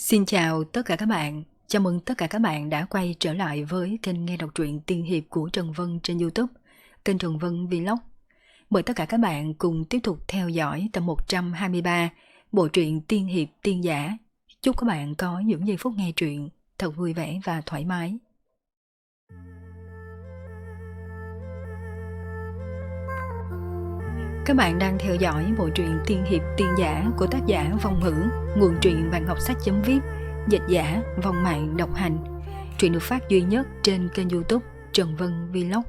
Xin chào tất cả các bạn. Chào mừng tất cả các bạn đã quay trở lại với kênh nghe đọc truyện tiên hiệp của Trần Vân trên YouTube, kênh Trần Vân Vlog. Mời tất cả các bạn cùng tiếp tục theo dõi tập 123 bộ truyện tiên hiệp tiên giả. Chúc các bạn có những giây phút nghe truyện thật vui vẻ và thoải mái. Các bạn đang theo dõi bộ truyện tiên hiệp tiên giả của tác giả Vong Ngữ, nguồn truyện bạn ngọc sách.vip, dịch giả Vong Mạng độc hành. Truyện được phát duy nhất trên kênh YouTube Trần Vân Vlog.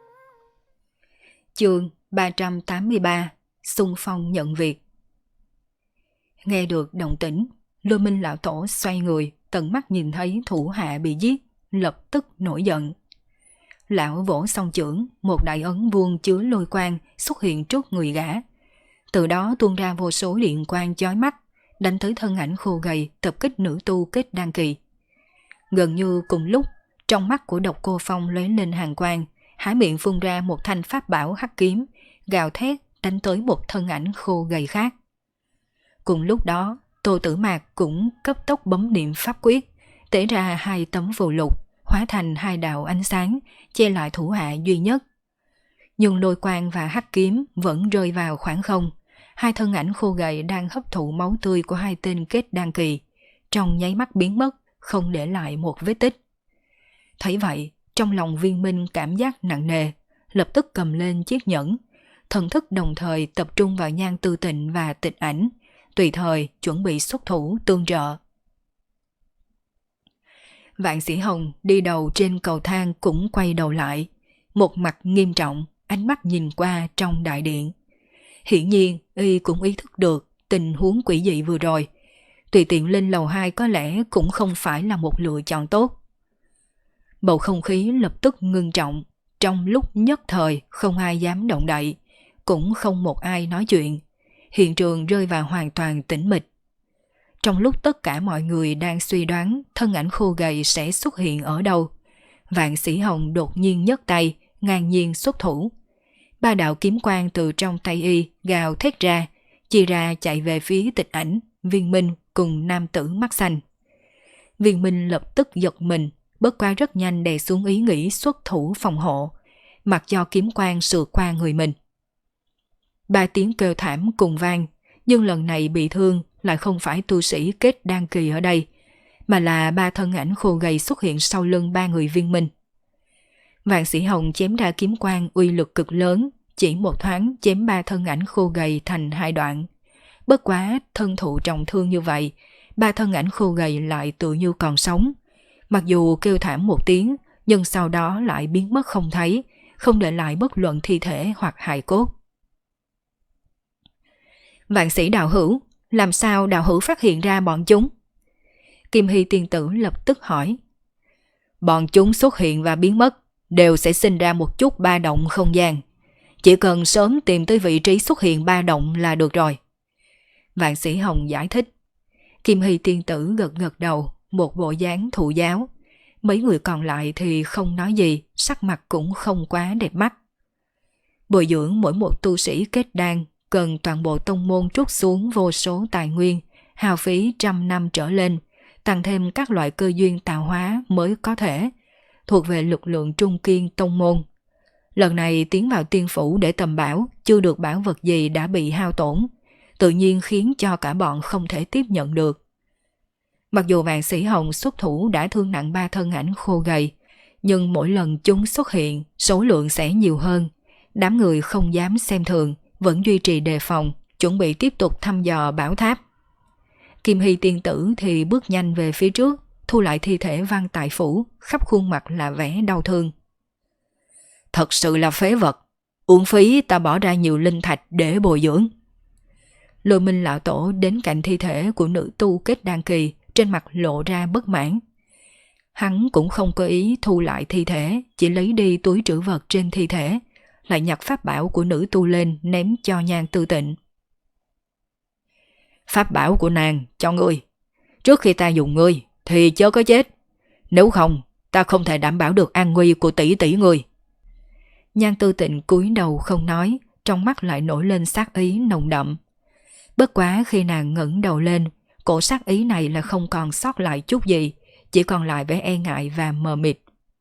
Chương 383: Xung phong nhận việc. Nghe được động tĩnh, Lôi Minh lão tổ xoay người, tận mắt nhìn thấy thủ hạ bị giết, lập tức nổi giận. Lão vỗ song chưởng, một đại ấn vuông chứa lôi quang xuất hiện trước người gã. Từ đó tuôn ra vô số điện quang chói mắt, đánh tới thân ảnh khô gầy tập kích nữ tu kết đan kỳ. Gần như cùng lúc, trong mắt của Độc Cô Phong lóe lên hàn quang, há miệng phun ra một thanh pháp bảo hắc kiếm, gào thét đánh tới một thân ảnh khô gầy khác. Cùng lúc đó, Tô Tử Mạc cũng cấp tốc bấm niệm pháp quyết, tế ra hai tấm phù lục, hóa thành hai đạo ánh sáng, che lại thủ hạ duy nhất. Nhưng lôi quang và hắc kiếm vẫn rơi vào khoảng không. Hai thân ảnh khô gầy đang hấp thụ máu tươi của hai tên kết đan kỳ, trong nháy mắt biến mất, không để lại một vết tích. Thấy vậy, trong lòng Viên Minh cảm giác nặng nề, lập tức cầm lên chiếc nhẫn, thần thức đồng thời tập trung vào Nhan Tư Tịnh và Tịch Ảnh, tùy thời chuẩn bị xuất thủ tương trợ. Vạn Sĩ Hồng đi đầu trên cầu thang cũng quay đầu lại, một mặt nghiêm trọng, ánh mắt nhìn qua trong đại điện. Hiển nhiên, y cũng ý thức được tình huống quỷ dị vừa rồi. Tùy tiện lên lầu 2 có lẽ cũng không phải là một lựa chọn tốt. Bầu không khí lập tức ngưng trọng, trong lúc nhất thời không ai dám động đậy, cũng không một ai nói chuyện. Hiện trường rơi vào hoàn toàn tĩnh mịch. Trong lúc tất cả mọi người đang suy đoán thân ảnh khô gầy sẽ xuất hiện ở đâu, Vạn Sĩ Hồng đột nhiên nhấc tay, ngang nhiên xuất thủ. Ba đạo kiếm quang từ trong tay y gào thét ra, chia ra chạy về phía Tịch Ảnh, Viên Minh cùng nam tử mắt xanh. Viên Minh lập tức giật mình, bất quá rất nhanh đè xuống ý nghĩ xuất thủ phòng hộ, mặc cho kiếm quang sượt qua người mình. Ba tiếng kêu thảm cùng vang, nhưng lần này bị thương lại không phải tu sĩ kết đan kỳ ở đây, mà là ba thân ảnh khô gầy xuất hiện sau lưng ba người Viên Minh. Vạn Sĩ Hồng chém ra kiếm quang uy lực cực lớn, chỉ một thoáng chém ba thân ảnh khô gầy thành hai đoạn. Bất quá thân thụ trọng thương như vậy, ba thân ảnh khô gầy lại tự như còn sống. Mặc dù kêu thảm một tiếng, nhưng sau đó lại biến mất không thấy, không để lại bất luận thi thể hoặc hài cốt. Vạn Sĩ đạo hữu, làm sao đạo hữu phát hiện ra bọn chúng? Kim Hy tiên tử lập tức hỏi. Bọn chúng xuất hiện và biến mất đều sẽ sinh ra một chút ba động không gian. Chỉ cần sớm tìm tới vị trí xuất hiện ba động là được rồi. Vạn Sĩ Hồng giải thích. Kim Hy tiên tử gật gật đầu, một bộ dáng thụ giáo. Mấy người còn lại thì không nói gì, sắc mặt cũng không quá đẹp mắt. Bồi dưỡng mỗi một tu sĩ kết đan cần toàn bộ tông môn trút xuống vô số tài nguyên, hao phí trăm năm trở lên, tăng thêm các loại cơ duyên tạo hóa mới có thể, thuộc về lực lượng trung kiên tông môn. Lần này tiến vào tiên phủ để tầm bảo, chưa được bảo vật gì đã bị hao tổn, tự nhiên khiến cho cả bọn không thể tiếp nhận được. Mặc dù Vạn Sĩ Hồng xuất thủ đã thương nặng ba thân ảnh khô gầy, nhưng mỗi lần chúng xuất hiện, số lượng sẽ nhiều hơn. Đám người không dám xem thường, vẫn duy trì đề phòng, chuẩn bị tiếp tục thăm dò bảo tháp. Kim Hy tiên tử thì bước nhanh về phía trước, thu lại thi thể Văn Tại Phủ, khắp khuôn mặt là vẻ đau thương. Thật sự là phế vật, uổng phí ta bỏ ra nhiều linh thạch để bồi dưỡng. Lôi Minh lão tổ đến cạnh thi thể của nữ tu kết đan kỳ, trên mặt lộ ra bất mãn. Hắn cũng không có ý thu lại thi thể, chỉ lấy đi túi trữ vật trên thi thể, lại nhặt pháp bảo của nữ tu lên ném cho Nhan Tư Tịnh. Pháp bảo của nàng cho ngươi, trước khi ta dùng ngươi thì chớ có chết, nếu không ta không thể đảm bảo được an nguy của tỷ tỷ ngươi. Nhan Tư Tịnh cúi đầu không nói, trong mắt lại nổi lên sát ý nồng đậm. Bất quá khi nàng ngẩng đầu lên, cổ sát ý này là không còn sót lại chút gì, chỉ còn lại vẻ e ngại và mờ mịt.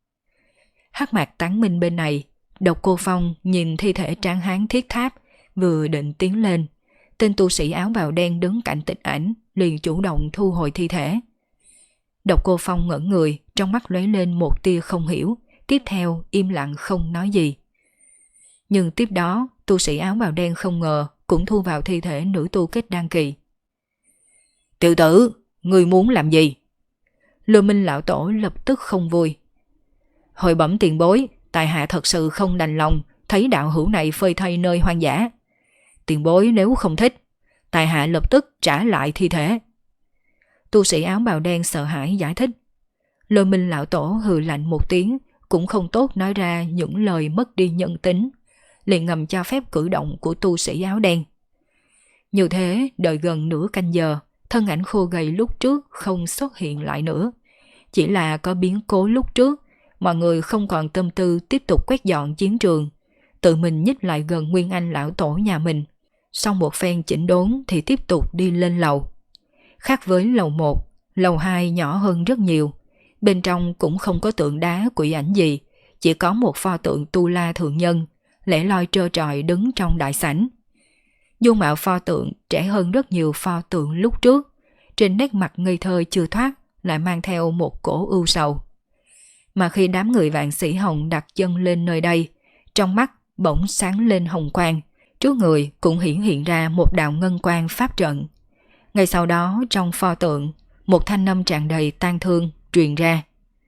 Hắc Mạc Tán Minh bên này, Độc Cô Phong nhìn thi thể tráng hán thiết tháp, vừa định tiến lên. Tên tu sĩ áo bào đen đứng cạnh Tịch Ảnh liền chủ động thu hồi thi thể. Độc Cô Phong ngẩn người, trong mắt lóe lên một tia không hiểu, tiếp theo im lặng không nói gì. Nhưng tiếp đó, tu sĩ áo bào đen không ngờ cũng thu vào thi thể nữ tu kết đan kỳ. Tiểu tử, ngươi muốn làm gì? Lôi Minh lão tổ lập tức không vui. Hồi bẩm tiền bối, tại hạ thật sự không đành lòng thấy đạo hữu này phơi thây nơi hoang dã. Tiền bối nếu không thích, tại hạ lập tức trả lại thi thể. Tu sĩ áo bào đen sợ hãi giải thích. Lôi Minh lão tổ hừ lạnh một tiếng, cũng không tốt nói ra những lời mất đi nhân tính, liền ngầm cho phép cử động của tu sĩ áo đen. Như thế, đợi gần nửa canh giờ, thân ảnh khô gầy lúc trước không xuất hiện lại nữa. Chỉ là có biến cố lúc trước, mọi người không còn tâm tư tiếp tục quét dọn chiến trường, tự mình nhích lại gần Nguyên Anh lão tổ nhà mình. Sau một phen chỉnh đốn thì tiếp tục đi lên lầu. Khác với lầu 1, lầu 2 nhỏ hơn rất nhiều. Bên trong cũng không có tượng đá quỷ ảnh gì, chỉ có một pho tượng Tu La thượng nhân, lẻ loi trơ trọi đứng trong đại sảnh. Dung mạo pho tượng trẻ hơn rất nhiều pho tượng lúc trước, trên nét mặt ngây thơ chưa thoát lại mang theo một cổ ưu sầu. Mà khi đám người Vạn Sĩ Hồng đặt chân lên nơi đây, trong mắt bỗng sáng lên hồng quang, trước người cũng hiển hiện ra một đạo ngân quang pháp trận. Ngay sau đó trong pho tượng, một thanh âm tràn đầy tang thương truyền ra.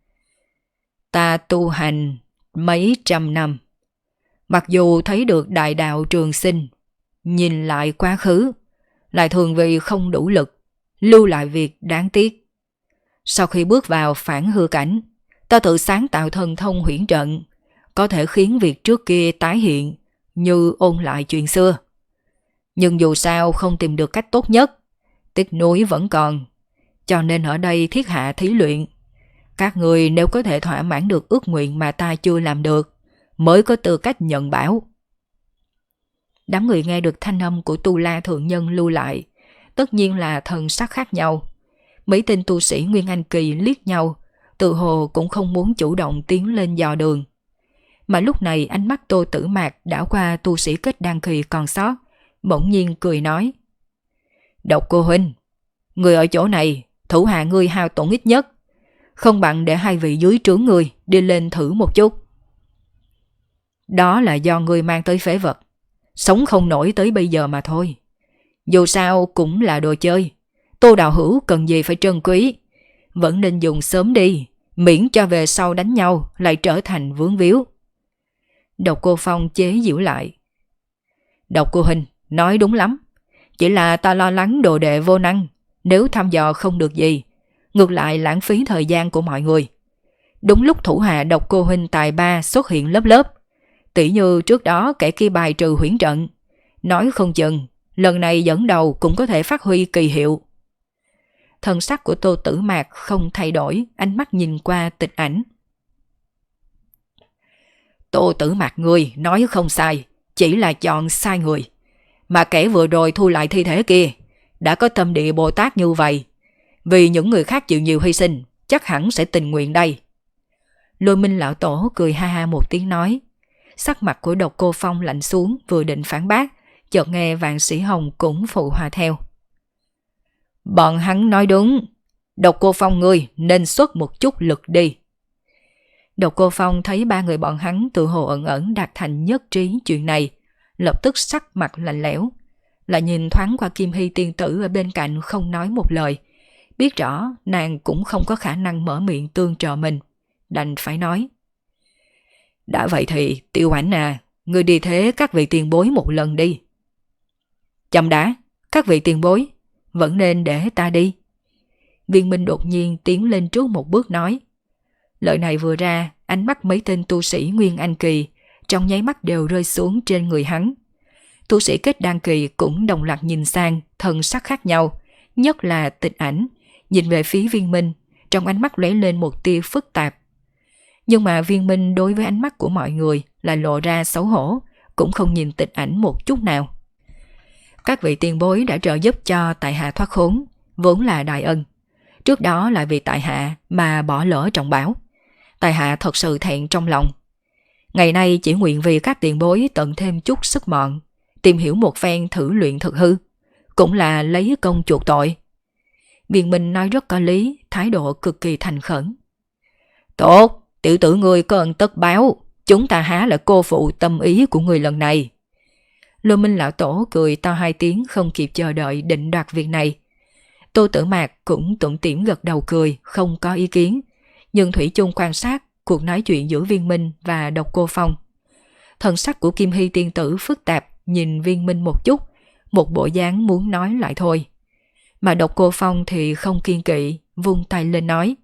Ta tu hành mấy trăm năm, mặc dù thấy được đại đạo trường sinh, nhìn lại quá khứ, lại thường vì không đủ lực, lưu lại việc đáng tiếc. Sau khi bước vào phản hư cảnh, ta tự sáng tạo thần thông huyễn trận, có thể khiến việc trước kia tái hiện, như ôn lại chuyện xưa. Nhưng dù sao không tìm được cách tốt nhất, tiếc nuối vẫn còn, cho nên ở đây thiết hạ thí luyện. Các người nếu có thể thỏa mãn được ước nguyện mà ta chưa làm được, mới có tư cách nhận bảo. Đám người nghe được thanh âm của Tu La thượng nhân lưu lại, tất nhiên là thần sắc khác nhau. Mấy tên tu sĩ Nguyên Anh kỳ liếc nhau, tự hồ cũng không muốn chủ động tiến lên dò đường. Mà lúc này ánh mắt Tô Tử Mạc đảo qua tu sĩ kết đan kỳ còn sót, bỗng nhiên cười nói. Độc Cô huynh, người ở chỗ này, thủ hạ ngươi hao tổn ít nhất, không bằng để hai vị dưới trướng ngươi đi lên thử một chút. Đó là do ngươi mang tới phế vật, sống không nổi tới bây giờ mà thôi. Dù sao cũng là đồ chơi, Tô đạo hữu cần gì phải trân quý, vẫn nên dùng sớm đi, miễn cho về sau đánh nhau lại trở thành vướng víu. Độc Cô Phong chế giễu lại. Độc Cô huynh nói đúng lắm, chỉ là ta lo lắng đồ đệ vô năng, nếu thăm dò không được gì, ngược lại lãng phí thời gian của mọi người. Đúng lúc thủ hạ Độc Cô huynh tài ba xuất hiện lớp lớp, tỉ như trước đó kẻ kia bài trừ huyễn trận, nói không chừng lần này dẫn đầu cũng có thể phát huy kỳ hiệu. Thần sắc của Tô Tử Mạc không thay đổi, ánh mắt nhìn qua Tịch Ảnh. Tô Tử Mạc ngươi nói không sai, chỉ là chọn sai người. Mà kẻ vừa rồi thu lại thi thể kia đã có tâm địa Bồ Tát như vậy, vì những người khác chịu nhiều hy sinh, chắc hẳn sẽ tình nguyện đây. Lôi Minh lão tổ cười ha ha một tiếng nói. Sắc mặt của Độc Cô Phong lạnh xuống, vừa định phản bác, chợt nghe Vạn Sĩ Hồng cũng phụ hòa theo. Bọn hắn nói đúng, Độc Cô Phong ngươi nên xuất một chút lực đi. Độc Cô Phong thấy ba người bọn hắn tự hồ ẩn ẩn đạt thành nhất trí chuyện này, lập tức sắc mặt lạnh lẽo, lại nhìn thoáng qua Kim Hy tiên tử ở bên cạnh không nói một lời, biết rõ nàng cũng không có khả năng mở miệng tương trợ mình, đành phải nói. Đã vậy thì Tiêu Ảnh à, ngươi đi thế các vị tiền bối một lần đi. Chậm đã, các vị tiền bối, vẫn nên để ta đi. Viên Minh đột nhiên tiến lên trước một bước nói. Lời này vừa ra, ánh mắt mấy tên tu sĩ Nguyên Anh kỳ trong nháy mắt đều rơi xuống trên người hắn. Tu sĩ kết đan kỳ cũng đồng loạt nhìn sang, thần sắc khác nhau, nhất là Tịch Ảnh, nhìn về phía Viên Minh, trong ánh mắt lóe lên một tia phức tạp. Nhưng mà Viên Minh đối với ánh mắt của mọi người là lộ ra xấu hổ, cũng không nhìn Tịch Ảnh một chút nào. Các vị tiền bối đã trợ giúp cho tại hạ thoát khốn, vốn là đại ân. Trước đó lại vì tại hạ mà bỏ lỡ trọng bảo. Tại hạ thật sự thẹn trong lòng. Ngày nay chỉ nguyện vì các tiền bối tận thêm chút sức mọn, tìm hiểu một phen thử luyện thực hư, cũng là lấy công chuộc tội. Viên Minh nói rất có lý, thái độ cực kỳ thành khẩn. Tốt, tiểu tử ngươi có ơn tất báo, chúng ta há là cô phụ tâm ý của ngươi lần này. Lô Minh lão tổ cười to hai tiếng, không kịp chờ đợi định đoạt việc này. Tô Tử Mạc cũng tủm tỉm gật đầu cười, không có ý kiến, nhưng thủy chung quan sát cuộc nói chuyện giữa Viên Minh và Độc Cô Phong. Thần sắc của Kim Hy tiên tử phức tạp, nhìn Viên Minh một chút, một bộ dáng muốn nói lại thôi. Mà Độc Cô Phong thì không kiên kỵ, vung tay lên nói.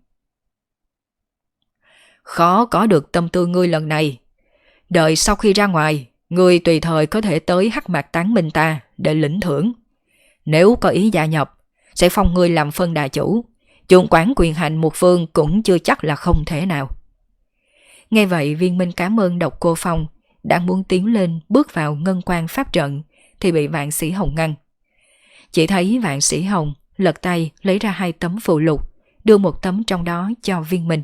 Khó có được tâm tư ngươi lần này. Đợi sau khi ra ngoài, ngươi tùy thời có thể tới Hắc Mạc Tán Minh ta để lĩnh thưởng. Nếu có ý gia nhập, sẽ phong ngươi làm phân đà chủ. Chuộng quản quyền hành một phương cũng chưa chắc là không thể nào. Nghe vậy Viên Minh cảm ơn Độc Cô Phong, đang muốn tiến lên bước vào ngân quan pháp trận thì bị Vạn Sĩ Hồng ngăn. Chỉ thấy Vạn Sĩ Hồng lật tay lấy ra 2 tấm phù lục, đưa một tấm trong đó cho Viên Minh.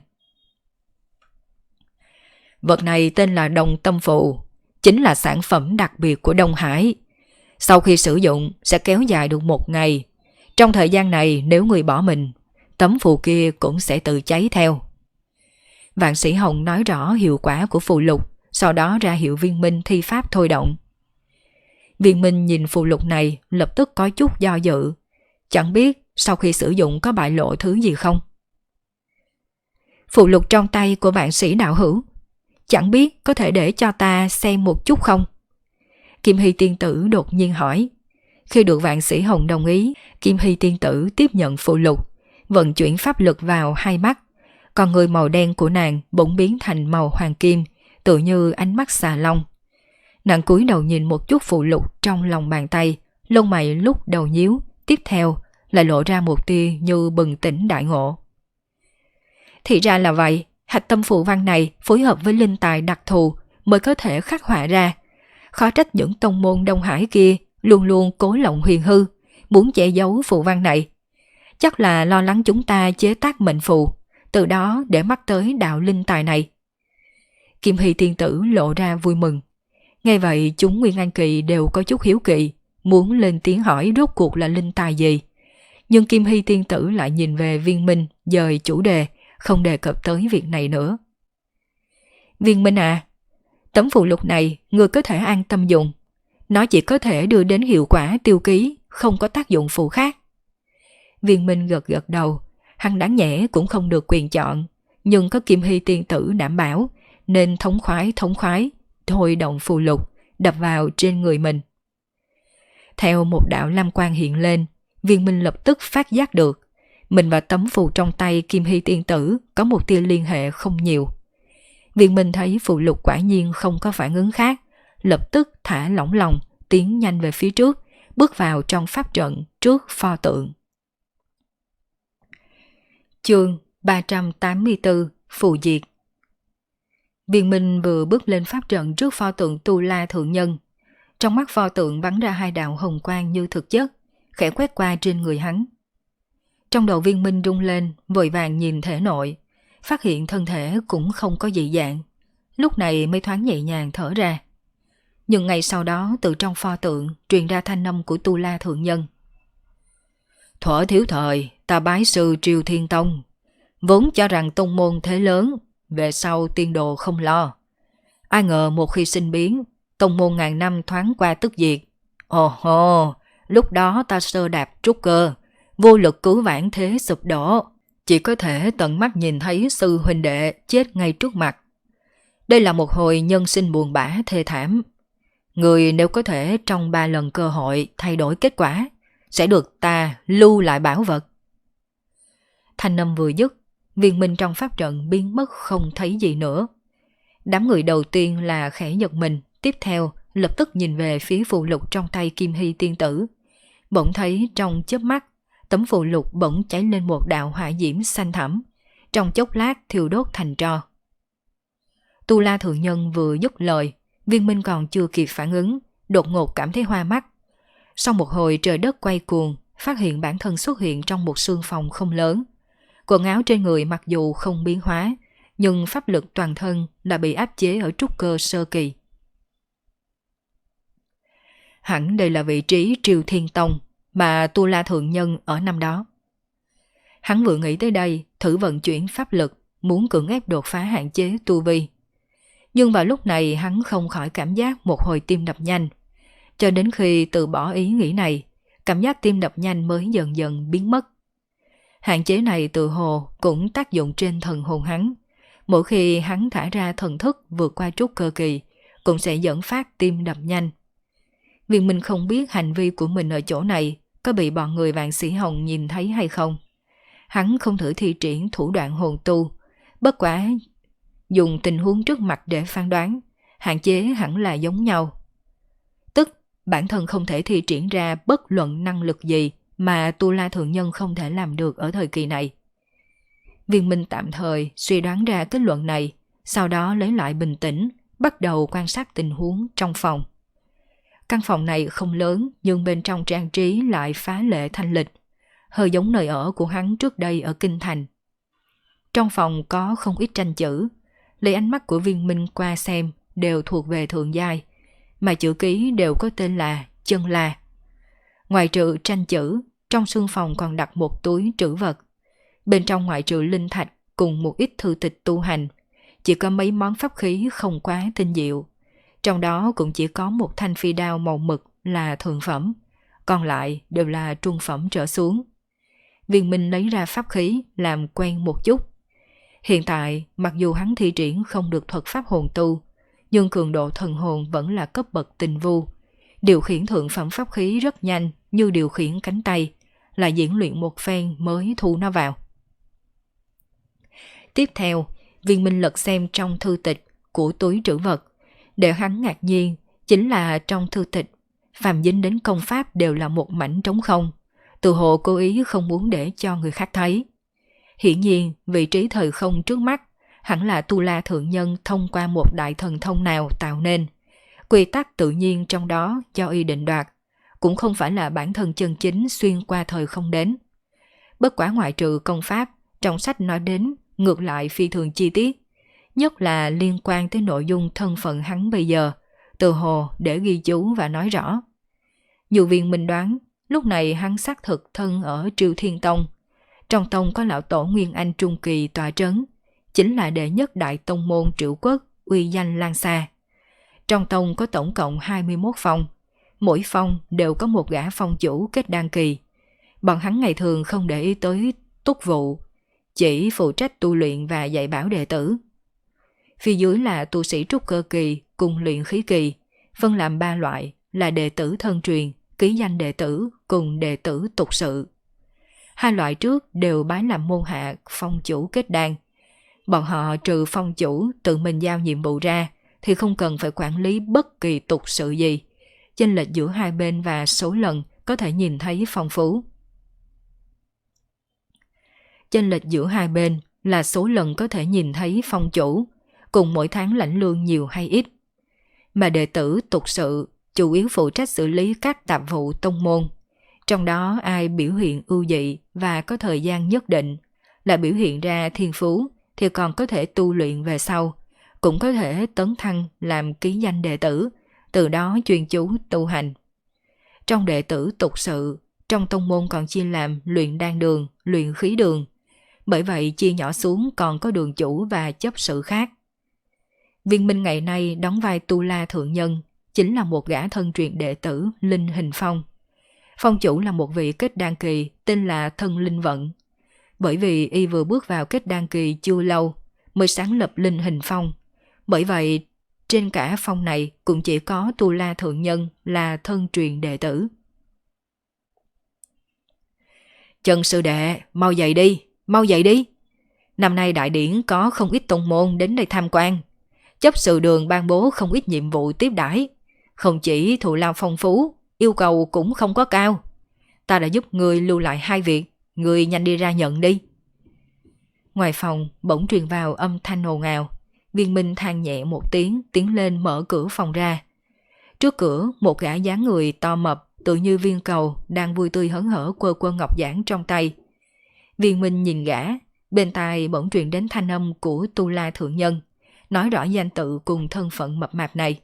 Vật này tên là Đồng Tâm Phù, chính là sản phẩm đặc biệt của Đông Hải. Sau khi sử dụng sẽ kéo dài được 1 ngày. Trong thời gian này nếu người bỏ mình, tấm phù kia cũng sẽ tự cháy theo. Vạn Sĩ Hồng nói rõ hiệu quả của phù lục, sau đó ra hiệu Viên Minh thi pháp thôi động. Viên Minh nhìn phù lục này lập tức có chút do dự, chẳng biết sau khi sử dụng có bại lộ thứ gì không. Phù lục trong tay của Vạn Sĩ đạo hữu, chẳng biết có thể để cho ta xem một chút không? Kim Hy tiên tử đột nhiên hỏi. Khi được Vạn Sĩ Hồng đồng ý, Kim Hy tiên tử tiếp nhận phù lục, vận chuyển pháp lực vào 2 mắt. Còn người màu đen của nàng bỗng biến thành màu hoàng kim, tự như ánh mắt xà long. Nàng cúi đầu nhìn một chút phù lục trong lòng bàn tay, lông mày lúc đầu nhíu, tiếp theo lại lộ ra một tia như bừng tỉnh đại ngộ. Thì ra là vậy, hạch tâm phù văn này phối hợp với linh tài đặc thù mới có thể khắc họa ra. Khó trách những tông môn Đông Hải kia luôn luôn cố lộng huyền hư, muốn che giấu phù văn này. Chắc là lo lắng chúng ta chế tác mệnh phù, từ đó để mắt tới đạo linh tài này. Kim Hy tiên tử lộ ra vui mừng. Nghe vậy chúng Nguyên An Kỳ đều có chút hiếu kỳ, muốn lên tiếng hỏi rốt cuộc là linh tài gì. Nhưng Kim Hy tiên tử lại nhìn về Viên Minh, dời chủ đề, không đề cập tới việc này nữa. Viên Minh à, tấm phù lục này ngươi có thể an tâm dùng. Nó chỉ có thể đưa đến hiệu quả tiêu ký, không có tác dụng phụ khác. Viên Minh gật gật đầu, hắn đáng nhẽ cũng không được quyền chọn, nhưng có Kim Hy tiên tử đảm bảo, nên thống khoái, thôi động phù lục, đập vào trên người mình. Theo một đạo lam quang hiện lên, Viên Minh lập tức phát giác được, mình và tấm phù trong tay Kim Hy tiên tử có một tia liên hệ không nhiều. Viên Minh thấy phù lục quả nhiên không có phản ứng khác, lập tức thả lỏng lòng, tiến nhanh về phía trước, bước vào trong pháp trận trước pho tượng. Chương 384 Phù diệt. Viên Minh vừa bước lên pháp trận trước pho tượng Tu La Thượng Nhân. Trong mắt pho tượng bắn ra 2 đạo hồng quang như thực chất, khẽ quét qua trên người hắn. Trong đầu Viên Minh rung lên, vội vàng nhìn thể nội, phát hiện thân thể cũng không có dị dạng. Lúc này mới thoáng nhẹ nhàng thở ra. Nhưng ngay sau đó từ trong pho tượng truyền ra thanh âm của Tu La Thượng Nhân. Thuở thiếu thời, ta bái sư Triều Thiên Tông, vốn cho rằng tông môn thế lớn, về sau tiên đồ không lo. Ai ngờ một khi sinh biến, tông môn ngàn năm thoáng qua tức diệt. Ồ hồ, lúc đó ta sơ đạp trúc cơ, vô lực cứu vãn thế sụp đổ, chỉ có thể tận mắt nhìn thấy sư huynh đệ chết ngay trước mặt. Đây là một hồi nhân sinh buồn bã thê thảm. Người nếu có thể trong 3 lần cơ hội thay đổi kết quả, sẽ được ta lưu lại bảo vật. Thanh âm vừa dứt, Viên Minh trong pháp trận biến mất không thấy gì nữa. Đám người đầu tiên là khẽ giật mình, tiếp theo lập tức nhìn về phía phù lục trong tay Kim Hy tiên tử. Bỗng thấy trong chớp mắt, tấm phù lục bỗng cháy lên một đạo hỏa diễm xanh thẳm, trong chốc lát thiêu đốt thành tro. Tu La Thượng Nhân vừa dứt lời, Viên Minh còn chưa kịp phản ứng, đột ngột cảm thấy hoa mắt. Sau một hồi trời đất quay cuồng, phát hiện bản thân xuất hiện trong một sương phòng không lớn. Quần áo trên người mặc dù không biến hóa, nhưng pháp lực toàn thân đã bị áp chế ở trúc cơ sơ kỳ. Hẳn đây là vị trí Triều Thiên Tông mà Tu La Thượng Nhân ở năm đó. Hắn vừa nghĩ tới đây, thử vận chuyển pháp lực, muốn cưỡng ép đột phá hạn chế tu vi. Nhưng vào lúc này hắn không khỏi cảm giác một hồi tim đập nhanh. Cho đến khi từ bỏ ý nghĩ này, cảm giác tim đập nhanh mới dần dần biến mất. Hạn chế này tự hồ cũng tác dụng trên thần hồn hắn. Mỗi khi hắn thả ra thần thức vượt qua trúc cơ kỳ, cũng sẽ dẫn phát tim đập nhanh. Viên Minh không biết hành vi của mình ở chỗ này có bị bọn người Vạn Sĩ Hồng nhìn thấy hay không. Hắn không thử thi triển thủ đoạn hồn tu, bất quá dùng tình huống trước mặt để phán đoán, hạn chế hẳn là giống nhau. Tức bản thân không thể thi triển ra bất luận năng lực gì mà Tu La Thượng Nhân không thể làm được ở thời kỳ này. Viên Minh tạm thời suy đoán ra kết luận này, sau đó lấy lại bình tĩnh, bắt đầu quan sát tình huống trong phòng. Căn phòng này không lớn nhưng bên trong trang trí lại phá lệ thanh lịch, hơi giống nơi ở của hắn trước đây ở Kinh Thành. Trong phòng có không ít tranh chữ, lấy ánh mắt của Viên Minh qua xem đều thuộc về thượng giai, mà chữ ký đều có tên là Chân La. Ngoài trừ tranh chữ, trong xương phòng còn đặt một túi trữ vật. Bên trong ngoại trừ linh thạch cùng một ít thư tịch tu hành, chỉ có mấy món pháp khí không quá tinh diệu. Trong đó cũng chỉ có một thanh phi đao màu mực là thượng phẩm, còn lại đều là trung phẩm trở xuống. Viên Minh lấy ra pháp khí làm quen một chút. Hiện tại, mặc dù hắn thi triển không được thuật pháp hồn tu, nhưng cường độ thần hồn vẫn là cấp bậc tình vu. Điều khiển thượng phẩm pháp khí rất nhanh như điều khiển cánh tay, là diễn luyện một phen mới thu nó vào. Tiếp theo, Viên Minh lật xem trong thư tịch của túi trữ vật. Để hắn ngạc nhiên chính là trong thư tịch, phàm dính đến công pháp đều là một mảnh trống không, tự hồ cố ý không muốn để cho người khác thấy. Hiển nhiên, vị trí thời không trước mắt hẳn là Tu La Thượng Nhân thông qua một đại thần thông nào tạo nên. Quy tắc tự nhiên trong đó do y định đoạt, cũng không phải là bản thân chân chính xuyên qua thời không đến. Bất quả ngoại trừ công pháp, trong sách nói đến ngược lại phi thường chi tiết, nhất là liên quan tới nội dung thân phận hắn bây giờ, từ hồ để ghi chú và nói rõ. Nhiều Viên Minh đoán, lúc này hắn xác thực thân ở Triều Thiên Tông. Trong tông có lão tổ Nguyên Anh Trung Kỳ tọa trấn, chính là đệ nhất đại tông môn Triệu Quốc, uy danh lan xa. Trong tông có tổng cộng 21 phong, mỗi phong đều có một gã phong chủ kết đan kỳ. Bọn hắn ngày thường không để ý tới túc vụ, chỉ phụ trách tu luyện và dạy bảo đệ tử. Phía dưới là tu sĩ trúc cơ kỳ cùng luyện khí kỳ, phân làm 3 loại là đệ tử thân truyền, ký danh đệ tử cùng đệ tử tục sự. 2 loại trước đều bái làm môn hạ phong chủ kết đan. Bọn họ trừ phong chủ tự mình giao nhiệm vụ ra thì không cần phải quản lý bất kỳ tục sự gì. Chênh lệch giữa hai bên và số lần có thể nhìn thấy phong phú. Chênh lệch giữa hai bên là số lần có thể nhìn thấy phong chủ, cùng mỗi tháng lãnh lương nhiều hay ít. Mà đệ tử tục sự chủ yếu phụ trách xử lý các tạp vụ tông môn. Trong đó ai biểu hiện ưu dị và có thời gian nhất định là biểu hiện ra thiên phú thì còn có thể tu luyện về sau, cũng có thể tấn thăng làm ký danh đệ tử, từ đó chuyên chú tu hành. Trong đệ tử tục sự, trong tông môn còn chia làm luyện đan đường, luyện khí đường. Bởi vậy chia nhỏ xuống còn có đường chủ và chấp sự khác. Viên Minh ngày nay đóng vai Tu La Thượng Nhân, chính là một gã thân truyền đệ tử Linh Hình Phong. Phong chủ là một vị kết đan kỳ tên là Thân Linh Vận. Bởi vì y vừa bước vào kết đan kỳ chưa lâu mới sáng lập Linh Hình Phong. Bởi vậy trên cả phong này cũng chỉ có Tu La Thượng Nhân là thân truyền đệ tử. Trần sư đệ, mau dậy đi, mau dậy đi. Năm nay đại điển có không ít tông môn đến đây tham quan. Chấp sự đường ban bố không ít nhiệm vụ tiếp đãi, không chỉ thù lao phong phú, yêu cầu cũng không có cao. Ta đã giúp người lưu lại 2 việc, người nhanh đi ra nhận đi. Ngoài phòng bỗng truyền vào âm thanh ồn ào. Viên Minh than nhẹ một tiếng, tiến lên mở cửa phòng ra. Trước cửa một gã dáng người to mập, tự như viên cầu đang vui tươi hớn hở quơ quơ ngọc giản trong tay. Viên Minh nhìn gã, bên tai bỗng truyền đến thanh âm của Tu La Thượng Nhân, nói rõ danh tự cùng thân phận mập mạp này.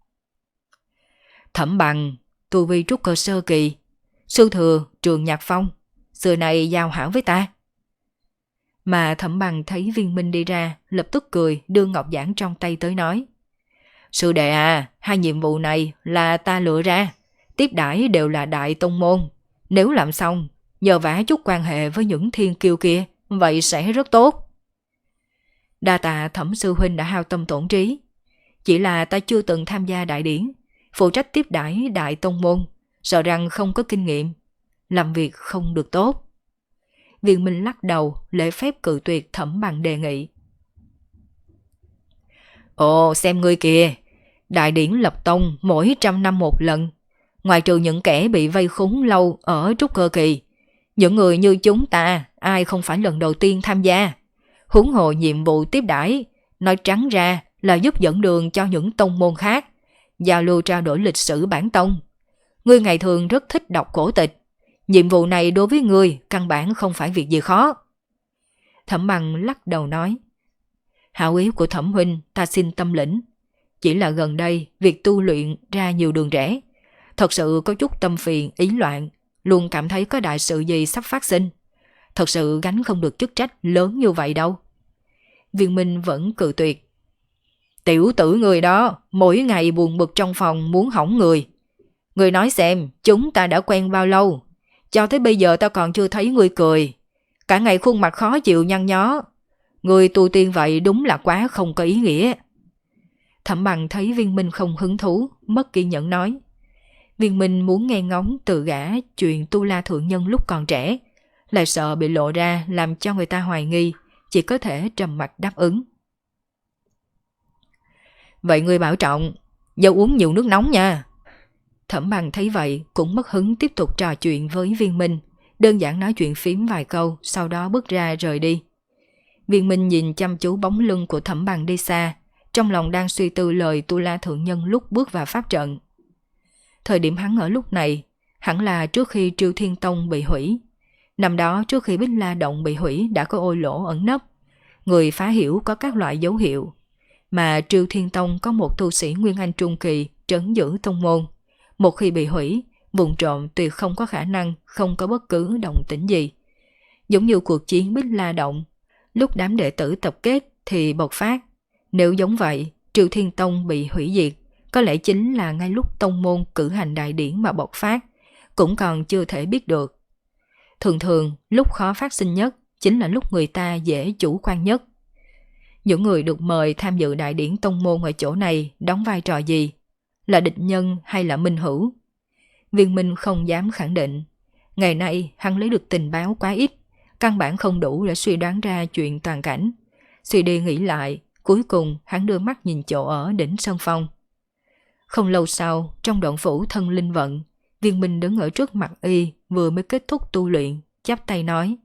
Thẩm Bằng, tu vi trúc cơ sơ kỳ, sư thừa Trường Nhạc Phong, xưa này giao hảo với ta. Mà Thẩm Bằng thấy Viên Minh đi ra, lập tức cười đưa ngọc giản trong tay tới nói. Sư đệ à, hai nhiệm vụ này là ta lựa ra, tiếp đãi đều là đại tông môn. Nếu làm xong, nhờ vả chút quan hệ với những thiên kiêu kia, vậy sẽ rất tốt. Đa tạ Thẩm sư huynh đã hao tâm tổn trí. Chỉ là ta chưa từng tham gia đại điển, phụ trách tiếp đãi đại tông môn, sợ rằng không có kinh nghiệm, làm việc không được tốt. Viên Minh lắc đầu, lễ phép cự tuyệt Thẩm Bằng đề nghị. Ồ, xem ngươi kìa, đại điển lập tông mỗi 100 năm một lần, ngoài trừ những kẻ bị vây khốn lâu ở trúc cơ kỳ, những người như chúng ta ai không phải lần đầu tiên tham gia. Huống hồ nhiệm vụ tiếp đãi, nói trắng ra là giúp dẫn đường cho những tông môn khác, giao lưu trao đổi lịch sử bản tông. Ngươi ngày thường rất thích đọc cổ tịch, nhiệm vụ này đối với ngươi căn bản không phải việc gì khó. Thẩm Bằng lắc đầu nói. Hảo ý của Thẩm huynh ta xin tâm lĩnh, chỉ là gần đây việc tu luyện ra nhiều đường rẽ, thật sự có chút tâm phiền ý loạn, luôn cảm thấy có đại sự gì sắp phát sinh, thật sự gánh không được chức trách lớn như vậy đâu. Viên Minh vẫn cự tuyệt. Tiểu tử người đó mỗi ngày buồn bực trong phòng muốn hỏng người. Người nói xem chúng ta đã quen bao lâu, cho tới bây giờ ta còn chưa thấy người cười, cả ngày khuôn mặt khó chịu nhăn nhó. Người tu tiên vậy đúng là quá không có ý nghĩa. Thẩm Bằng thấy Viên Minh không hứng thú, mất kiên nhẫn nói. Viên Minh muốn nghe ngóng từ gã chuyện Tu La Thượng Nhân lúc còn trẻ, lại sợ bị lộ ra làm cho người ta hoài nghi, chỉ có thể trầm mặc đáp ứng. Vậy ngươi bảo trọng, nhớ uống nhiều nước nóng nha. Thẩm Bằng thấy vậy cũng mất hứng tiếp tục trò chuyện với Viên Minh, đơn giản nói chuyện phím vài câu, sau đó bước ra rời đi. Viên Minh nhìn chăm chú bóng lưng của Thẩm Bằng đi xa, trong lòng đang suy tư lời Tu La Thượng Nhân lúc bước vào pháp trận. Thời điểm hắn ở lúc này, hẳn là trước khi Triêu Thiên Tông bị hủy. Năm đó trước khi Bích La Động bị hủy đã có Ôi Lỗ ẩn nấp, người phá hiểu có các loại dấu hiệu. Mà Triêu Thiên Tông có một tu sĩ Nguyên Anh Trung Kỳ trấn giữ tông môn. Một khi bị hủy, vùng trộm tuyệt không có khả năng không có bất cứ động tĩnh gì. Giống như cuộc chiến Bích La Động, lúc đám đệ tử tập kết thì bộc phát. Nếu giống vậy, Triêu Thiên Tông bị hủy diệt, có lẽ chính là ngay lúc tông môn cử hành đại điển mà bộc phát, cũng còn chưa thể biết được. Thường thường, lúc khó phát sinh nhất chính là lúc người ta dễ chủ quan nhất. Những người được mời tham dự đại điển tông môn ở chỗ này đóng vai trò gì? Là địch nhân hay là minh hữu? Viên Minh không dám khẳng định. Ngày nay hắn lấy được tình báo quá ít, căn bản không đủ để suy đoán ra chuyện toàn cảnh. Suy đi nghĩ lại, cuối cùng hắn đưa mắt nhìn chỗ ở đỉnh Sơn Phong. Không lâu sau, trong đoạn phủ thân linh vận, Viên Minh đứng ở trước mặt y vừa mới kết thúc tu luyện, chắp tay nói.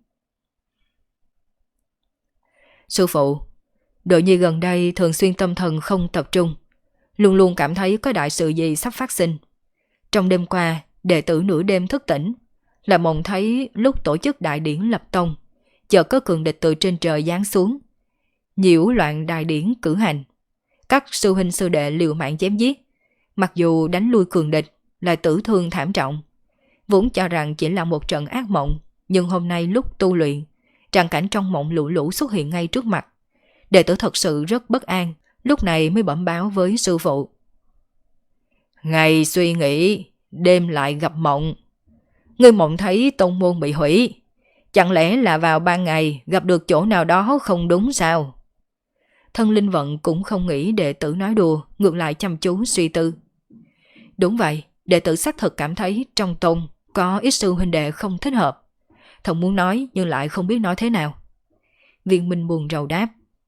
Sư phụ, Độ Nhi gần đây thường xuyên tâm thần không tập trung, luôn luôn cảm thấy có đại sự gì sắp phát sinh. Trong đêm qua, đệ tử nửa đêm thức tỉnh, là mộng thấy lúc tổ chức đại điển lập tông, chợt có cường địch từ trên trời giáng xuống, nhiễu loạn đại điển cử hành. Các sư huynh sư đệ liều mạng chém giết, mặc dù đánh lui cường địch, lại tử thương thảm trọng. Vốn cho rằng chỉ là một trận ác mộng, nhưng hôm nay lúc tu luyện, tràng cảnh trong mộng lũ lũ xuất hiện ngay trước mặt. Đệ tử thật sự rất bất an, lúc này mới bẩm báo với sư phụ. Ngày suy nghĩ, đêm lại gặp mộng. Ngươi mộng thấy tông môn bị hủy, chẳng lẽ là vào ban ngày gặp được chỗ nào đó không đúng sao? Thân linh vận cũng không nghĩ đệ tử nói đùa, ngược lại chăm chú suy tư. Đúng vậy, đệ tử xác thực cảm thấy trong tông có ít sư huynh đệ không thích hợp. Thần muốn nói nhưng lại không biết nói thế nào. Viên Minh buồn rầu đáp.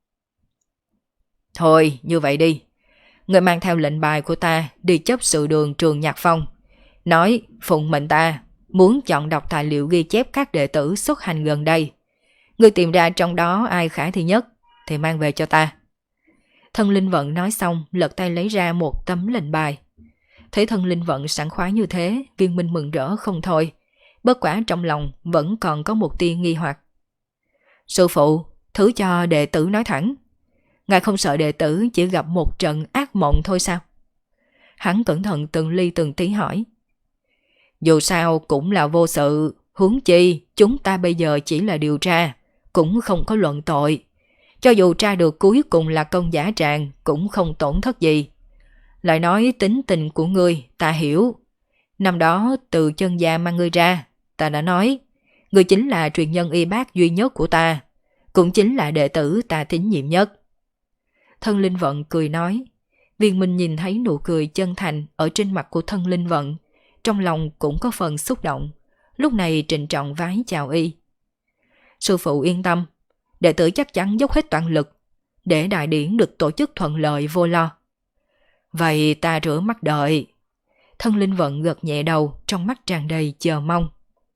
Thôi, như vậy đi. Người mang theo lệnh bài của ta đi chấp sự đường Trường Nhạc Phong. Nói phụng mệnh ta muốn chọn đọc tài liệu ghi chép các đệ tử xuất hành gần đây. Người tìm ra trong đó ai khả thi nhất thì mang về cho ta. Thân linh vận nói xong lật tay lấy ra một tấm lệnh bài. Thấy thân linh vận sảng khoái như thế, Viên Minh mừng rỡ không thôi. Bất quả trong lòng vẫn còn có một tia nghi hoặc. Sư phụ, thứ cho đệ tử nói thẳng. Ngài không sợ đệ tử chỉ gặp một trận ác mộng thôi sao? Hắn cẩn thận từng ly từng tí hỏi. Dù sao cũng là vô sự, huống chi chúng ta bây giờ chỉ là điều tra, cũng không có luận tội. Cho dù tra được cuối cùng là công giả tràng cũng không tổn thất gì. Lại nói tính tình của ngươi ta hiểu. Năm đó từ chân gia mang ngươi ra, ta đã nói, ngươi chính là truyền nhân y bác duy nhất của ta, cũng chính là đệ tử ta tín nhiệm nhất. Thân linh vận cười nói. Viên Minh nhìn thấy nụ cười chân thành ở trên mặt của thân linh vận, trong lòng cũng có phần xúc động, lúc này trịnh trọng vái chào y. Sư phụ yên tâm, đệ tử chắc chắn dốc hết toàn lực, để đại điển được tổ chức thuận lợi vô lo. Vậy ta rửa mắt đợi. Thân linh vận gật nhẹ đầu, trong mắt tràn đầy chờ mong.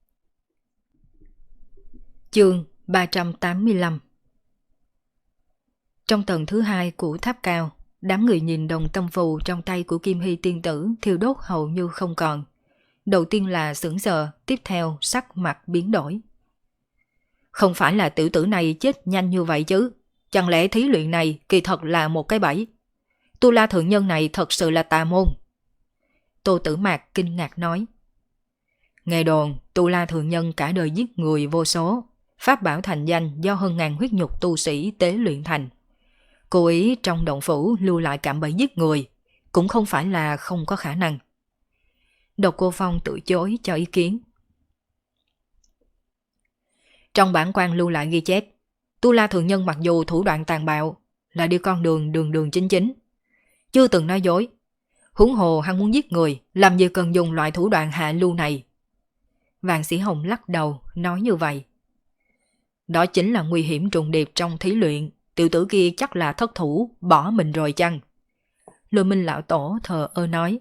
Chương 385. Trong tầng thứ 2 của tháp cao, đám người nhìn đồng tâm phù trong tay của Kim Hy tiên tử thiêu đốt hầu như không còn. Đầu tiên là sững sờ, tiếp theo sắc mặt biến đổi. Không phải là tiểu tử này chết nhanh như vậy chứ? Chẳng lẽ thí luyện này kỳ thật là một cái bẫy? Tu La thượng nhân này thật sự là tà môn. Tô Tử Mạc kinh ngạc nói. Nghe đồn Tu La thượng nhân cả đời giết người vô số, pháp bảo thành danh do hơn ngàn huyết nhục tu sĩ tế luyện thành. Cô ý trong động phủ lưu lại cạm bẫy giết người, cũng không phải là không có khả năng. Độc Cô Phong từ chối cho ý kiến. Trong bản quan lưu lại ghi chép, Tu La thượng nhân mặc dù thủ đoạn tàn bạo, là đi con đường đường đường chính chính, chưa từng nói dối. Huống hồ hắn muốn giết người, làm gì cần dùng loại thủ đoạn hạ lưu này. Vạn Sĩ Hồng lắc đầu nói như vậy. Đó chính là nguy hiểm trùng điệp trong thí luyện, tiểu tử kia chắc là thất thủ, bỏ mình rồi chăng? Lôi Minh lão tổ thờ ơ nói.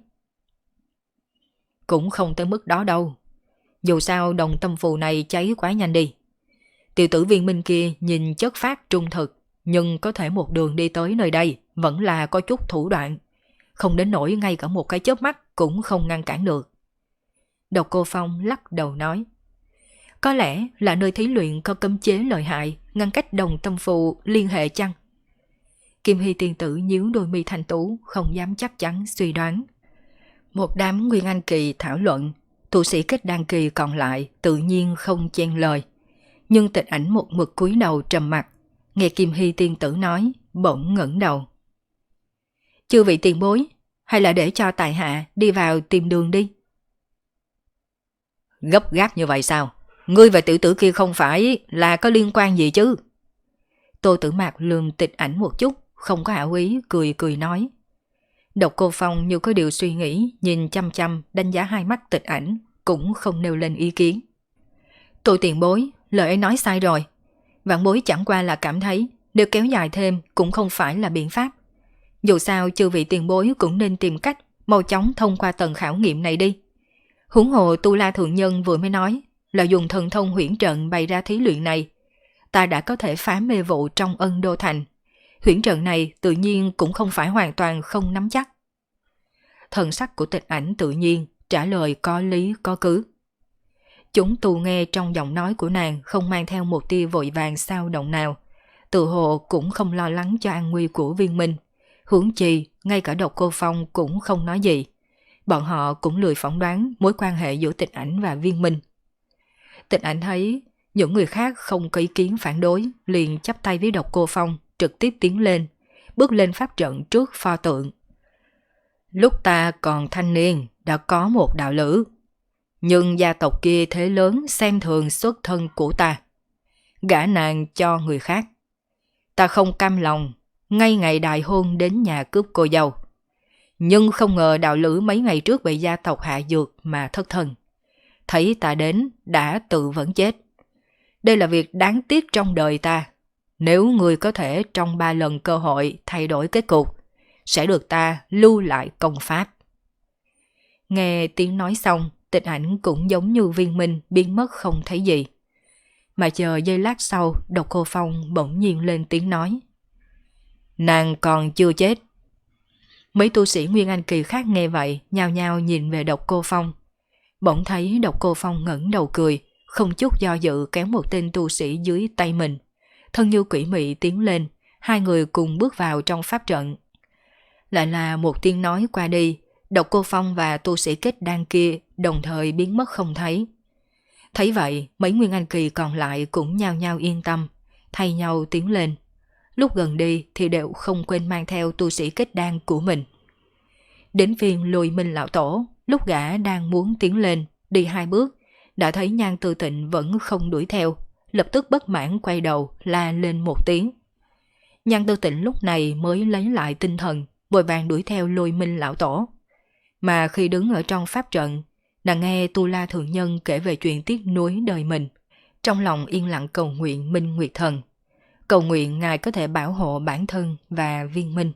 Cũng không tới mức đó đâu. Dù sao đồng tâm phù này cháy quá nhanh đi. Tiểu tử Viên Minh kia nhìn chất phát trung thực, nhưng có thể một đường đi tới nơi đây vẫn là có chút thủ đoạn. Không đến nỗi ngay cả một cái chớp mắt cũng không ngăn cản được. Độc Cô Phong lắc đầu nói. Có lẽ là nơi thí luyện có cấm chế lợi hại, ngăn cách đồng tâm phù liên hệ chăng? Kim Hy tiên tử nhíu đôi mi thanh tú, không dám chắc chắn suy đoán. Một đám Nguyên Anh kỳ thảo luận, tu sĩ kết đan kỳ còn lại tự nhiên không chen lời. Nhưng Tịch Ảnh một mực cúi đầu trầm mặc, nghe Kim Hy tiên tử nói, bỗng ngẩng đầu. Chư vị tiền bối, hay là để cho tại hạ đi vào tìm đường đi? Gấp gáp như vậy sao? Ngươi và tiểu tử kia không phải là có liên quan gì chứ? Tô Tử Mạc lườm Tịch Ảnh một chút, không có hảo ý, cười cười nói. Độc Cô Phong như có điều suy nghĩ, nhìn chăm chăm đánh giá hai mắt Tịch Ảnh, cũng không nêu lên ý kiến. Tô tiền bối, lời ấy nói sai rồi. Vạn bối chẳng qua là cảm thấy nếu kéo dài thêm cũng không phải là biện pháp. Dù sao chư vị tiền bối cũng nên tìm cách mau chóng thông qua tầng khảo nghiệm này đi. Huống hồ Tu La thượng nhân vừa mới nói là dùng thần thông huyễn trận bày ra thí luyện này. Ta đã có thể phá mê vụ trong Ân Đô Thành. Huyễn trận này tự nhiên cũng không phải hoàn toàn không nắm chắc. Thần sắc của Tịch Ảnh tự nhiên trả lời có lý có cứ. Chúng tu nghe trong giọng nói của nàng không mang theo một tia vội vàng sao động nào. Tự hồ cũng không lo lắng cho an nguy của Viên Minh. Huống chi, ngay cả Độc Cô Phong cũng không nói gì. Bọn họ cũng lười phỏng đoán mối quan hệ giữa Tịch Ảnh và Viên Minh. Tịch Ảnh thấy những người khác không có ý kiến phản đối, liền chắp tay với Độc Cô Phong, trực tiếp tiến lên, bước lên pháp trận trước pho tượng. Lúc ta còn thanh niên, đã có một đạo lữ. Nhưng gia tộc kia thế lớn xem thường xuất thân của ta. Gả nàng cho người khác. Ta không cam lòng, ngay ngày đại hôn đến nhà cướp cô dâu. Nhưng không ngờ đạo lữ mấy ngày trước bị gia tộc hạ dược mà thất thân. Thấy ta đến đã tự vẫn chết. Đây là việc đáng tiếc trong đời ta. Nếu người có thể trong 3 lần cơ hội thay đổi kết cục, sẽ được ta lưu lại công pháp. Nghe tiếng nói xong, Tịch Ảnh cũng giống như Viên Minh biến mất không thấy gì. Mà chờ giây lát sau, Độc Cô Phong bỗng nhiên lên tiếng nói. Nàng còn chưa chết. Mấy tu sĩ Nguyên Anh kỳ khác nghe vậy, nhao nhao nhìn về Độc Cô Phong. Bỗng thấy Độc Cô Phong ngẩng đầu cười, không chút do dự kéo một tên tu sĩ dưới tay mình. Thân như quỷ mị tiến lên, hai người cùng bước vào trong pháp trận. Lại là một tiếng nói qua đi, Độc Cô Phong và tu sĩ kết đan kia đồng thời biến mất không thấy. Thấy vậy, mấy Nguyên Anh kỳ còn lại cũng nhao nhao yên tâm, thay nhau tiến lên. Lúc gần đi thì đều không quên mang theo tu sĩ kết đan của mình. Đến phiên Lôi Minh lão tổ, lúc gã đang muốn tiến lên, đi 2 bước, đã thấy Nhan Tư Tịnh vẫn không đuổi theo, lập tức bất mãn quay đầu la lên một tiếng. Nhan Tư Tịnh lúc này mới lấy lại tinh thần, vội vàng đuổi theo Lôi Minh lão tổ. Mà khi đứng ở trong pháp trận, nàng nghe Tu La Thượng Nhân kể về chuyện tiếc nuối đời mình, trong lòng yên lặng cầu nguyện Minh Nguyệt Thần, cầu nguyện ngài có thể bảo hộ bản thân và Viên Minh.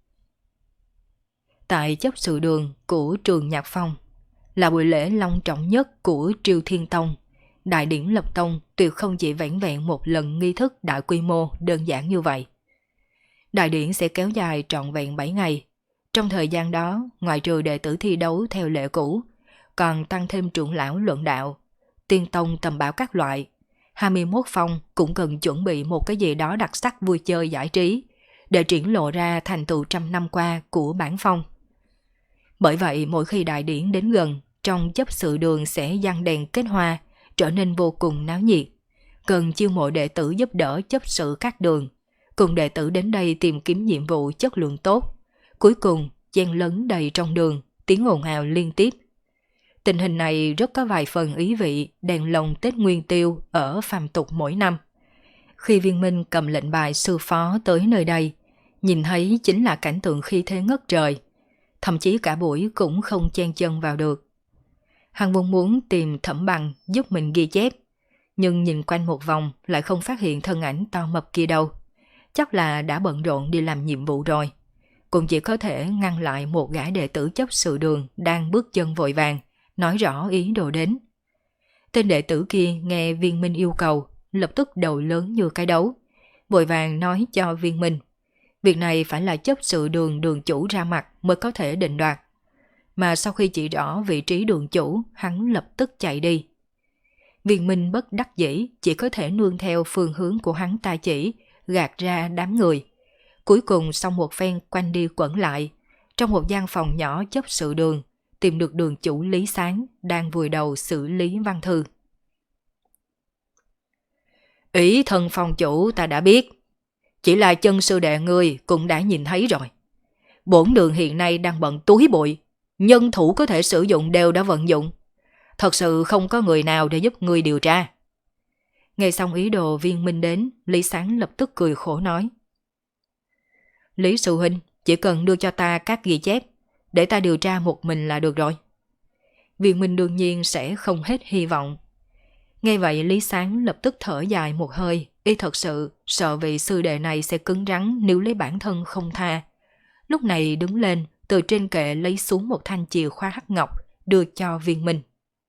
Tại chấp sự đường của trường Nhạc Phong, là buổi lễ long trọng nhất của Triều Thiên Tông. Đại điển lập tông tuyệt không chỉ vẻn vẹn một lần nghi thức đại quy mô đơn giản như vậy. Đại điển sẽ kéo dài trọn vẹn 7 ngày. Trong thời gian đó, ngoại trừ đệ tử thi đấu theo lệ cũ, còn tăng thêm trưởng lão luận đạo, tiên tông tầm bảo các loại. 21 phong cũng cần chuẩn bị một cái gì đó đặc sắc vui chơi giải trí, để triển lộ ra thành tựu trăm năm qua của bản phong. Bởi vậy mỗi khi đại điển đến gần, trong chấp sự đường sẽ giăng đèn kết hoa, trở nên vô cùng náo nhiệt. Cần chiêu mộ đệ tử giúp đỡ chấp sự các đường, cùng đệ tử đến đây tìm kiếm nhiệm vụ chất lượng tốt. Cuối cùng, chen lấn đầy trong đường, tiếng ồn ào liên tiếp. Tình hình này rất có vài phần ý vị đèn lồng Tết Nguyên Tiêu ở phàm tục mỗi năm. Khi Viên Minh cầm lệnh bài sư phó tới nơi đây, nhìn thấy chính là cảnh tượng khi thế ngất trời. Thậm chí cả buổi cũng không chen chân vào được. Hắn muốn tìm Thẩm Bằng giúp mình ghi chép, nhưng nhìn quanh một vòng lại không phát hiện thân ảnh to mập kia đâu. Chắc là đã bận rộn đi làm nhiệm vụ rồi. Cũng chỉ có thể ngăn lại một gã đệ tử chấp sự đường đang bước chân vội vàng, nói rõ ý đồ đến. Tên đệ tử kia nghe Viên Minh yêu cầu, lập tức đầu lớn như cái đấu, vội vàng nói cho Viên Minh. Việc này phải là chấp sự đường đường chủ ra mặt mới có thể định đoạt. Mà sau khi chỉ rõ vị trí đường chủ, hắn lập tức chạy đi. Viên Minh bất đắc dĩ, chỉ có thể nương theo phương hướng của hắn ta chỉ, gạt ra đám người. Cuối cùng sau một phen quanh đi quẩn lại, trong một gian phòng nhỏ chấp sự đường, tìm được đường chủ Lý Sáng đang vùi đầu xử lý văn thư. Ý thần phòng chủ ta đã biết, chỉ là chân sư đệ ngươi cũng đã nhìn thấy rồi. Bổn đường hiện nay đang bận túi bụi, nhân thủ có thể sử dụng đều đã vận dụng. Thật sự không có người nào để giúp ngươi điều tra. Nghe xong ý đồ Viên Minh đến, Lý Sáng lập tức cười khổ nói. Lý sư huynh, chỉ cần đưa cho ta các ghi chép, để ta điều tra một mình là được rồi. Viên Minh đương nhiên sẽ không hết hy vọng. Nghe vậy Lý Sáng lập tức thở dài một hơi, y thật sự sợ vị sư đệ này sẽ cứng rắn nếu lấy bản thân không tha. Lúc này đứng lên, từ trên kệ lấy xuống một thanh chìa khóa hắc ngọc, đưa cho Viên Minh.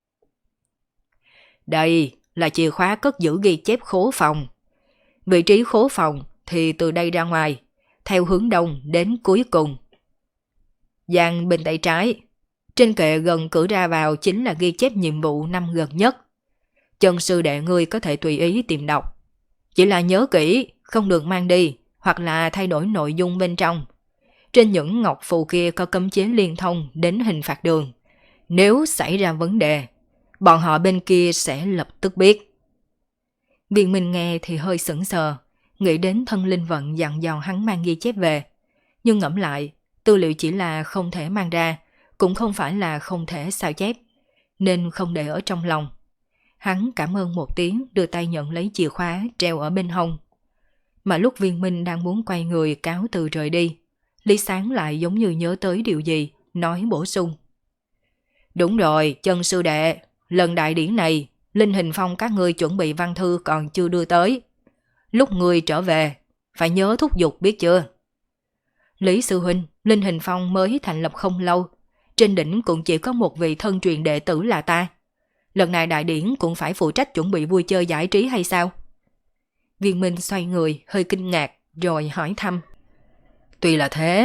Đây là chìa khóa cất giữ ghi chép khố phòng. Vị trí khố phòng thì từ đây ra ngoài, theo hướng đông đến cuối cùng. Dàn bên tay trái, trên kệ gần cửa ra vào chính là ghi chép nhiệm vụ năm gần nhất. Chân sư đệ ngươi có thể tùy ý tìm đọc. Chỉ là nhớ kỹ, không được mang đi, hoặc là thay đổi nội dung bên trong. Trên những ngọc phù kia có cấm chế liên thông đến hình phạt đường. Nếu xảy ra vấn đề, bọn họ bên kia sẽ lập tức biết. Viên Minh nghe thì hơi sững sờ, nghĩ đến thân linh vận dặn dò hắn mang ghi chép về. Nhưng ngẫm lại, tư liệu chỉ là không thể mang ra, cũng không phải là không thể sao chép, nên không để ở trong lòng. Hắn cảm ơn một tiếng, đưa tay nhận lấy chìa khóa treo ở bên hông. Mà lúc Viên Minh đang muốn quay người cáo từ rời đi, Lý Sáng lại giống như nhớ tới điều gì, nói bổ sung. Đúng rồi, chân sư đệ, lần đại điển này, Linh Hình Phong các ngươi chuẩn bị văn thư còn chưa đưa tới. Lúc ngươi trở về, phải nhớ thúc giục biết chưa? Lý sư huynh, Linh Hình Phong mới thành lập không lâu, trên đỉnh cũng chỉ có một vị thân truyền đệ tử là ta. Lần này đại điển cũng phải phụ trách chuẩn bị vui chơi giải trí hay sao? Viên Minh xoay người, hơi kinh ngạc, rồi hỏi thăm. Tuy là thế,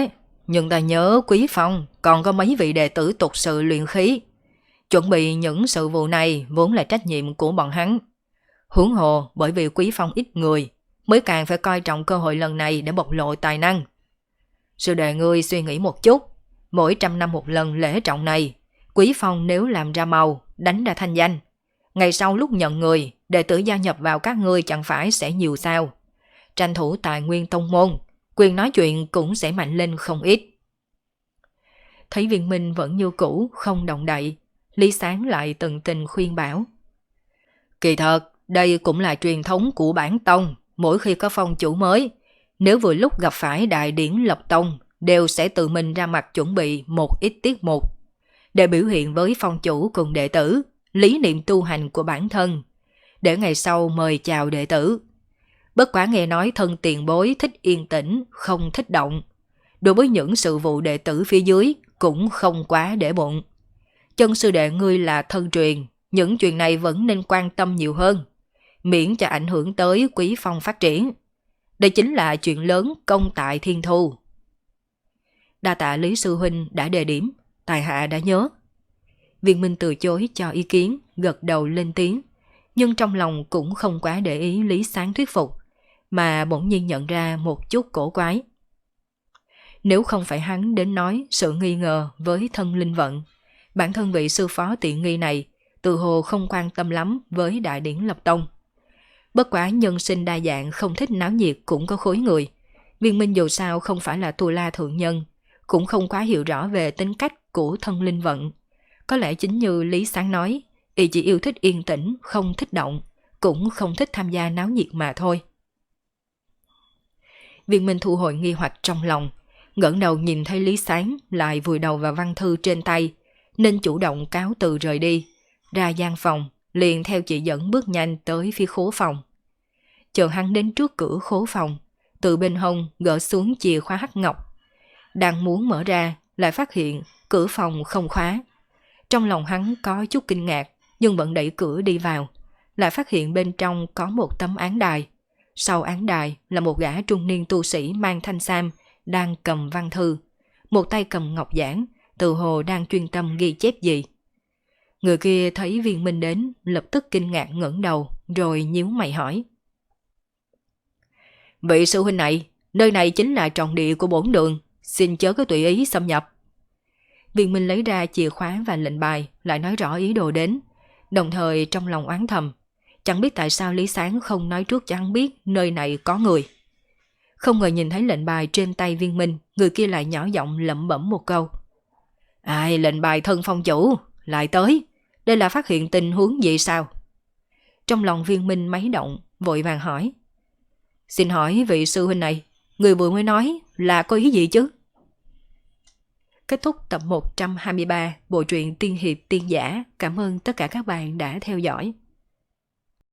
Nhưng ta nhớ Quý Phong còn có mấy vị đệ tử tục sự luyện khí. Chuẩn bị những sự vụ này vốn là trách nhiệm của bọn hắn. Huống hồ bởi vì Quý Phong ít người, mới càng phải coi trọng cơ hội lần này để bộc lộ tài năng. Sư đệ ngươi suy nghĩ một chút, mỗi 100 năm một lần lễ trọng này, Quý Phong nếu làm ra màu, đánh ra thanh danh, ngày sau lúc nhận người, đệ tử gia nhập vào các ngươi chẳng phải sẽ nhiều sao. Tranh thủ tài nguyên tông môn, quyền nói chuyện cũng sẽ mạnh lên không ít. Thấy Viên Minh vẫn như cũ, không động đậy, Lý Sáng lại tận tình khuyên bảo. Kỳ thật, đây cũng là truyền thống của bản tông, mỗi khi có phong chủ mới, nếu vừa lúc gặp phải đại điển lập tông, đều sẽ tự mình ra mặt chuẩn bị một ít tiết mục, để biểu hiện với phong chủ cùng đệ tử, lý niệm tu hành của bản thân, để ngày sau mời chào đệ tử. Bất quá nghe nói thân tiền bối thích yên tĩnh, không thích động. Đối với những sự vụ đệ tử phía dưới cũng không quá để bụng. Chân sư đệ ngươi là thân truyền, những chuyện này vẫn nên quan tâm nhiều hơn, miễn cho ảnh hưởng tới Quý Phong phát triển. Đây chính là chuyện lớn công tại thiên thu. Đa tạ Lý sư huynh đã đề điểm, tài hạ đã nhớ. Viên Minh từ chối cho ý kiến, gật đầu lên tiếng, nhưng trong lòng cũng không quá để ý Lý Sáng thuyết phục, mà bỗng nhiên nhận ra một chút cổ quái. Nếu không phải hắn đến nói sự nghi ngờ với thân linh vận, bản thân vị sư phó tiện nghi này tự hồ không quan tâm lắm với đại điển lập tông. Bất quá nhân sinh đa dạng, không thích náo nhiệt cũng có khối người. Viên Minh dù sao không phải là Tu La thượng nhân, cũng không quá hiểu rõ về tính cách của thân linh vận. Có lẽ chính như Lý Sáng nói, y chỉ yêu thích yên tĩnh, không thích động, cũng không thích tham gia náo nhiệt mà thôi. Viên Minh thu hồi nghi hoặc trong lòng, ngẩng đầu nhìn thấy Lý Sáng lại vùi đầu vào văn thư trên tay, nên chủ động cáo từ rời đi, ra gian phòng, liền theo chỉ dẫn bước nhanh tới phía khố phòng. Chờ hắn đến trước cửa khố phòng, từ bên hông gỡ xuống chìa khóa hắc ngọc. Đang muốn mở ra, lại phát hiện cửa phòng không khóa. Trong lòng hắn có chút kinh ngạc, nhưng vẫn đẩy cửa đi vào, lại phát hiện bên trong có một tấm án đài. Sau án đài là một gã trung niên tu sĩ mang thanh sam, đang cầm văn thư, một tay cầm ngọc giản, tự hồ đang chuyên tâm ghi chép gì. Người kia thấy Viên Minh đến, lập tức kinh ngạc ngẩng đầu, rồi nhíu mày hỏi. Vị sư huynh này, nơi này chính là trọng địa của bổn đường, xin chớ có tùy ý xâm nhập. Viên Minh lấy ra chìa khóa và lệnh bài, lại nói rõ ý đồ đến, đồng thời trong lòng oán thầm, chẳng biết tại sao Lý Sáng không nói trước cho hắn biết nơi này có người. Không ngờ nhìn thấy lệnh bài trên tay Viên Minh, người kia lại nhỏ giọng lẩm bẩm một câu. Ai, lệnh bài thân phong chủ, lại tới, đây là phát hiện tình huống gì sao? Trong lòng Viên Minh máy động, vội vàng hỏi. Xin hỏi vị sư huynh này, người vừa mới nói là có ý gì chứ? Kết thúc tập 123 bộ truyện Tiên Hiệp Tiên Giả. Cảm ơn tất cả các bạn đã theo dõi.